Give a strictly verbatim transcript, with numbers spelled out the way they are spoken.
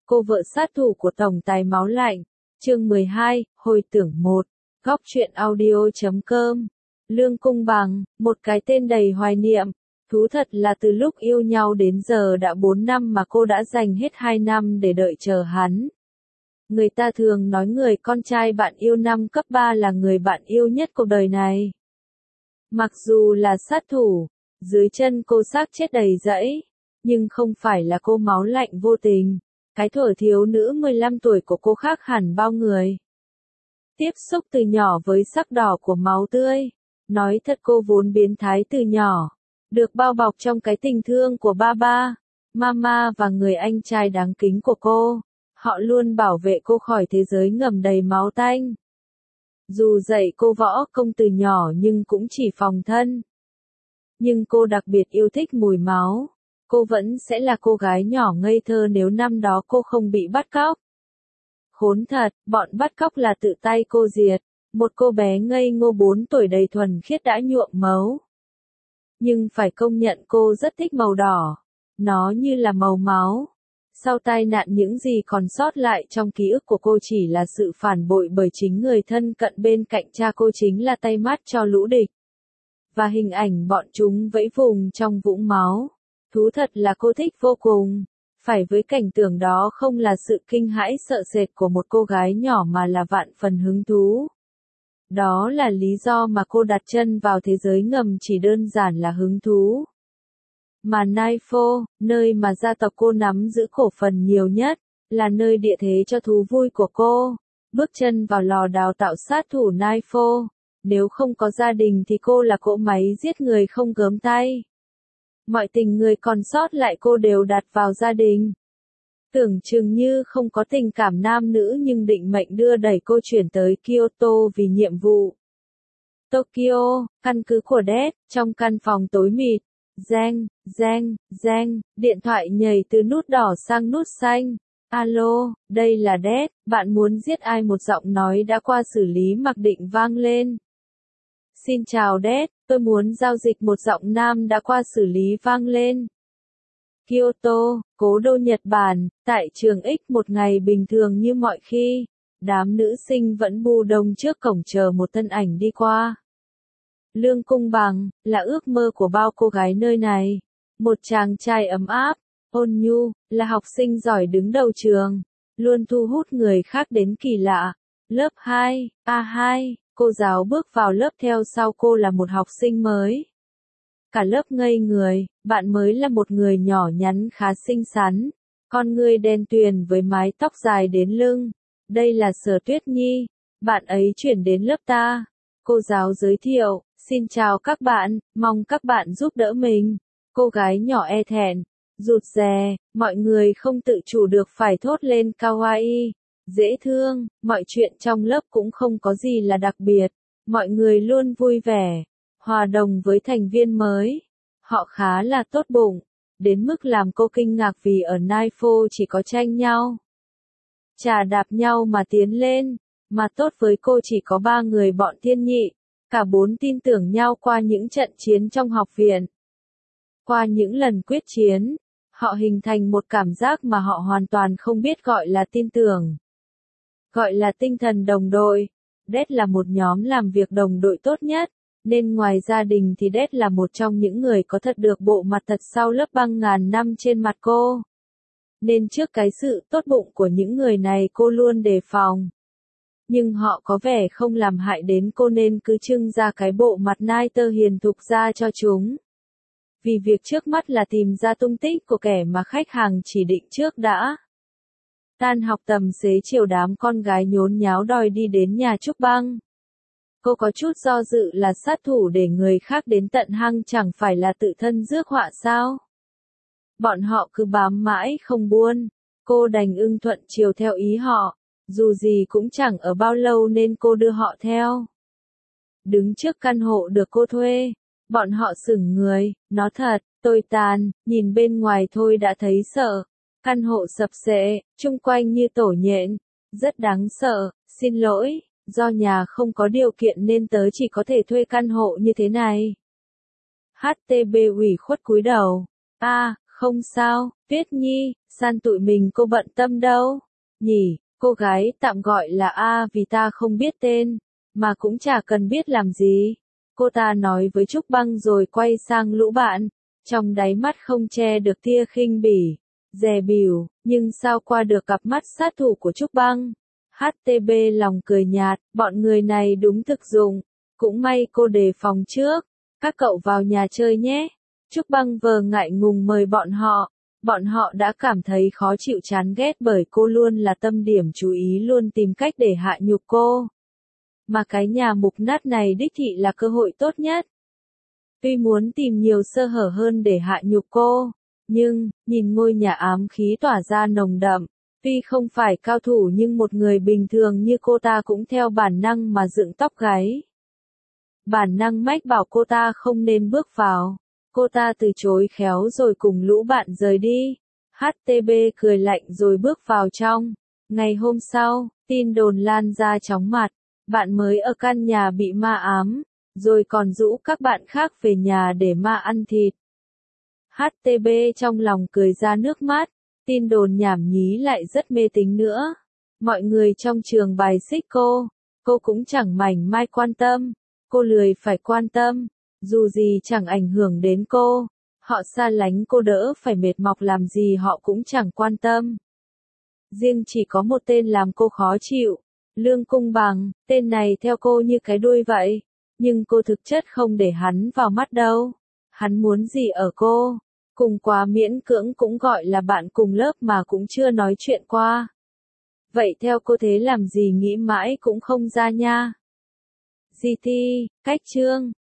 Cô vợ sát thủ của tổng tài máu lạnh. Chương mười hai, hồi tưởng một. Góc truyện audio chấm com. Lương Cung Bằng, một cái tên đầy hoài niệm. Thú thật là từ lúc yêu nhau đến giờ đã bốn năm mà cô đã dành hết hai năm để đợi chờ hắn. Người ta thường nói người con trai bạn yêu năm cấp ba là người bạn yêu nhất cuộc đời này. Mặc dù là sát thủ, dưới chân cô xác chết đầy rẫy, nhưng không phải là cô máu lạnh vô tình. Cái thuở thiếu nữ mười lăm tuổi của cô khác hẳn bao người. Tiếp xúc từ nhỏ với sắc đỏ của máu tươi. Nói thật cô vốn biến thái từ nhỏ. Được bao bọc trong cái tình thương của ba ba, mama và người anh trai đáng kính của cô. Họ luôn bảo vệ cô khỏi thế giới ngầm đầy máu tanh. Dù dạy cô võ công từ nhỏ nhưng cũng chỉ phòng thân. Nhưng cô đặc biệt yêu thích mùi máu. Cô vẫn sẽ là cô gái nhỏ ngây thơ nếu năm đó cô không bị bắt cóc. Khốn thật, bọn bắt cóc là tự tay cô diệt. Một cô bé ngây ngô bốn tuổi đầy thuần khiết đã nhuộm máu. Nhưng phải công nhận cô rất thích màu đỏ. Nó như là màu máu. Sau tai nạn những gì còn sót lại trong ký ức của cô chỉ là sự phản bội bởi chính người thân cận bên cạnh cha cô chính là tay mắt cho lũ địch. Và hình ảnh bọn chúng vẫy vùng trong vũng máu. Thú thật là cô thích vô cùng. Phải với cảnh tượng đó không là sự kinh hãi sợ sệt của một cô gái nhỏ mà là vạn phần hứng thú. Đó là lý do mà cô đặt chân vào thế giới ngầm chỉ đơn giản là hứng thú. Mà Nightfall, nơi mà gia tộc cô nắm giữ cổ phần nhiều nhất, là nơi địa thế cho thú vui của cô. Bước chân vào lò đào tạo sát thủ Nightfall. Nếu không có gia đình thì cô là cỗ máy giết người không gớm tay. Mọi tình người còn sót lại cô đều đặt vào gia đình. Tưởng chừng như không có tình cảm nam nữ nhưng định mệnh đưa đẩy cô chuyển tới Kyoto vì nhiệm vụ. Tokyo, căn cứ của Death, trong căn phòng tối mịt. Reng, reng, reng, điện thoại nhảy từ nút đỏ sang nút xanh. Alo, đây là Death, bạn muốn giết ai? Một giọng nói đã qua xử lý mặc định vang lên. Xin chào Death, tôi muốn giao dịch. Một giọng nam đã qua xử lý vang lên. Kyoto, cố đô Nhật Bản, tại trường X một ngày bình thường như mọi khi. Đám nữ sinh vẫn bu đông trước cổng chờ một thân ảnh đi qua. Lương Cung Bằng, là ước mơ của bao cô gái nơi này. Một chàng trai ấm áp, ôn nhu, là học sinh giỏi đứng đầu trường. Luôn thu hút người khác đến kỳ lạ. Lớp hai, A hai, cô giáo bước vào lớp theo sau cô là một học sinh mới. Cả lớp ngây người, bạn mới là một người nhỏ nhắn khá xinh xắn. Con ngươi đen tuyền với mái tóc dài đến lưng. Đây là Sở Tuyết Nhi. Bạn ấy chuyển đến lớp ta. Cô giáo giới thiệu, xin chào các bạn, mong các bạn giúp đỡ mình. Cô gái nhỏ e thẹn, rụt rè, mọi người không tự chủ được phải thốt lên kawaii. Dễ thương, mọi chuyện trong lớp cũng không có gì là đặc biệt. Mọi người luôn vui vẻ, hòa đồng với thành viên mới. Họ khá là tốt bụng, đến mức làm cô kinh ngạc vì ở Nightfall chỉ có tranh nhau. Chà đạp nhau mà tiến lên, mà tốt với cô chỉ có ba người bọn thiên nhị. Cả bốn tin tưởng nhau qua những trận chiến trong học viện. Qua những lần quyết chiến, họ hình thành một cảm giác mà họ hoàn toàn không biết gọi là tin tưởng. Gọi là tinh thần đồng đội. Death là một nhóm làm việc đồng đội tốt nhất, nên ngoài gia đình thì Death là một trong những người có thật được bộ mặt thật sau lớp băng ngàn năm trên mặt cô. Nên trước cái sự tốt bụng của những người này cô luôn đề phòng. Nhưng họ có vẻ không làm hại đến cô nên cứ trưng ra cái bộ mặt nai tơ hiền thục ra cho chúng. Vì việc trước mắt là tìm ra tung tích của kẻ mà khách hàng chỉ định trước đã. Tan học tầm xế chiều đám con gái nhốn nháo đòi đi đến nhà Trúc Băng. Cô có chút do dự là sát thủ để người khác đến tận hang chẳng phải là tự thân rước họa sao? Bọn họ cứ bám mãi không buông. Cô đành ưng thuận chiều theo ý họ. Dù gì cũng chẳng ở bao lâu nên cô đưa họ theo. Đứng trước căn hộ được cô thuê. Bọn họ sững người, nó thật, tồi tàn, nhìn bên ngoài thôi đã thấy sợ. Căn hộ sập xệ, chung quanh như tổ nhện. Rất đáng sợ, xin lỗi, do nhà không có điều kiện nên tớ chỉ có thể thuê căn hộ như thế này. hát tê bê ủy khuất cúi đầu. A, Không sao, Tuyết Nhi, San tụi mình cô bận tâm đâu. Nhỉ, cô gái tạm gọi là A vì ta không biết tên, mà cũng chả cần biết làm gì. Cô ta nói với Trúc Băng rồi quay sang lũ bạn, trong đáy mắt không che được tia khinh bỉ, dè bỉu, nhưng sao qua được cặp mắt sát thủ của Trúc Băng. hát tê bê lòng cười nhạt, bọn người này đúng thực dụng, cũng may cô đề phòng trước, các cậu vào nhà chơi nhé. Trúc Băng vờ ngại ngùng mời bọn họ, bọn họ đã cảm thấy khó chịu chán ghét bởi cô luôn là tâm điểm chú ý, luôn tìm cách để hạ nhục cô. Mà cái nhà mục nát này đích thị là cơ hội tốt nhất. Tuy muốn tìm nhiều sơ hở hơn để hạ nhục cô, nhưng, nhìn ngôi nhà ám khí tỏa ra nồng đậm, tuy không phải cao thủ nhưng một người bình thường như cô ta cũng theo bản năng mà dựng tóc gáy. Bản năng mách bảo cô ta không nên bước vào. Cô ta từ chối khéo rồi cùng lũ bạn rời đi. hát tê bê cười lạnh rồi bước vào trong. Ngày hôm sau, tin đồn lan ra chóng mặt. Bạn mới ở căn nhà bị ma ám, rồi còn rủ các bạn khác về nhà để ma ăn thịt. hát tê bê trong lòng cười ra nước mắt. Tin đồn nhảm nhí lại rất mê tín nữa. Mọi người trong trường bài xích cô. Cô cũng chẳng mảnh mai quan tâm. Cô lười phải quan tâm. Dù gì chẳng ảnh hưởng đến cô, họ xa lánh cô đỡ phải mệt mọc làm gì họ cũng chẳng quan tâm. Riêng chỉ có một tên làm cô khó chịu, Lương Cung Bằng, tên này theo cô như cái đuôi vậy, nhưng cô thực chất không để hắn vào mắt đâu. Hắn muốn gì ở cô, cùng quá miễn cưỡng cũng gọi là bạn cùng lớp mà cũng chưa nói chuyện qua. Vậy theo cô thế làm gì nghĩ mãi cũng không ra nha. giê tê, cách chương